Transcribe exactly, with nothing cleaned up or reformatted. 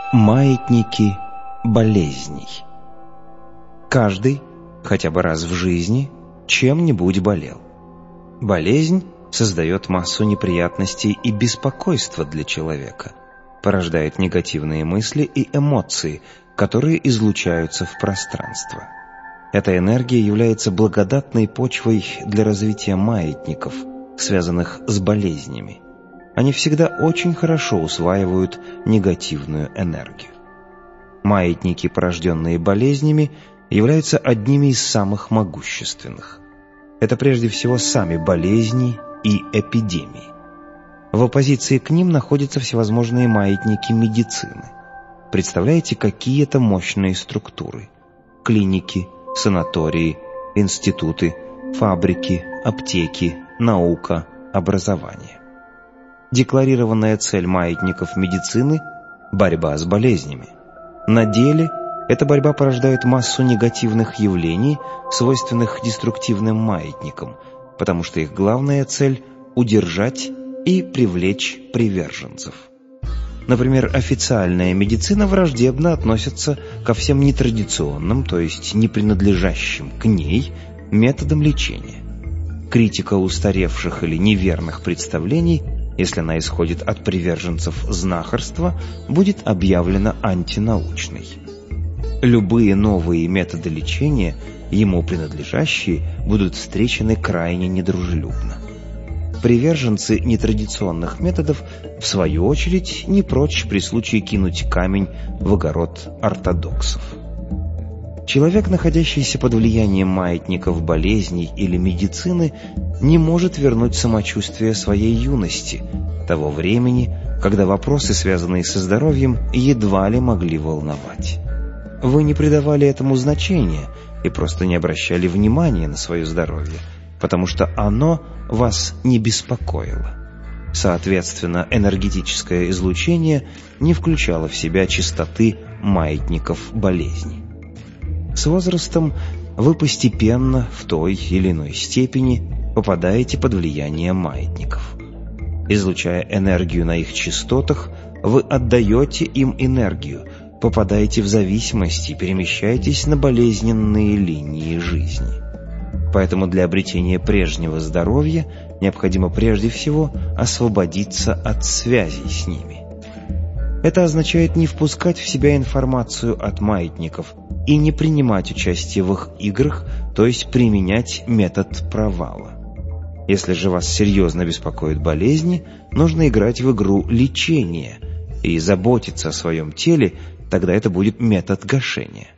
Маятники болезней. Каждый, хотя бы раз в жизни, чем-нибудь болел. Болезнь создает массу неприятностей и беспокойства для человека, порождает негативные мысли и эмоции, которые излучаются в пространство. Эта энергия является благодатной почвой для развития маятников, связанных с болезнями. Они всегда очень хорошо усваивают негативную энергию. Маятники, порожденные болезнями, являются одними из самых могущественных. Это прежде всего сами болезни и эпидемии. В оппозиции к ним находятся всевозможные маятники медицины. Представляете, какие это мощные структуры? Клиники, санатории, институты, фабрики, аптеки, наука, образование. Декларированная цель маятников медицины – борьба с болезнями. На деле эта борьба порождает массу негативных явлений, свойственных деструктивным маятникам, потому что их главная цель – удержать и привлечь приверженцев. Например, официальная медицина враждебно относится ко всем нетрадиционным, то есть не принадлежащим к ней, методам лечения. Критика устаревших или неверных представлений, если она исходит от приверженцев знахарства, будет объявлена антинаучной. Любые новые методы лечения, ему принадлежащие, будут встречены крайне недружелюбно. Приверженцы нетрадиционных методов, в свою очередь, не прочь при случае кинуть камень в огород ортодоксов. Человек, находящийся под влиянием маятников болезней или медицины, не может вернуть самочувствие своей юности, того времени, когда вопросы, связанные со здоровьем, едва ли могли волновать. Вы не придавали этому значения и просто не обращали внимания на свое здоровье, потому что оно вас не беспокоило. Соответственно, энергетическое излучение не включало в себя частоты маятников болезней. С возрастом вы постепенно в той или иной степени попадаете под влияние маятников. Излучая энергию на их частотах, вы отдаете им энергию, попадаете в зависимость и перемещаетесь на болезненные линии жизни. Поэтому для обретения прежнего здоровья необходимо прежде всего освободиться от связей с ними. Это означает не впускать в себя информацию от маятников и не принимать участие в их играх, то есть применять метод провала. Если же вас серьезно беспокоят болезни, нужно играть в игру лечения и заботиться о своем теле, тогда это будет метод гашения.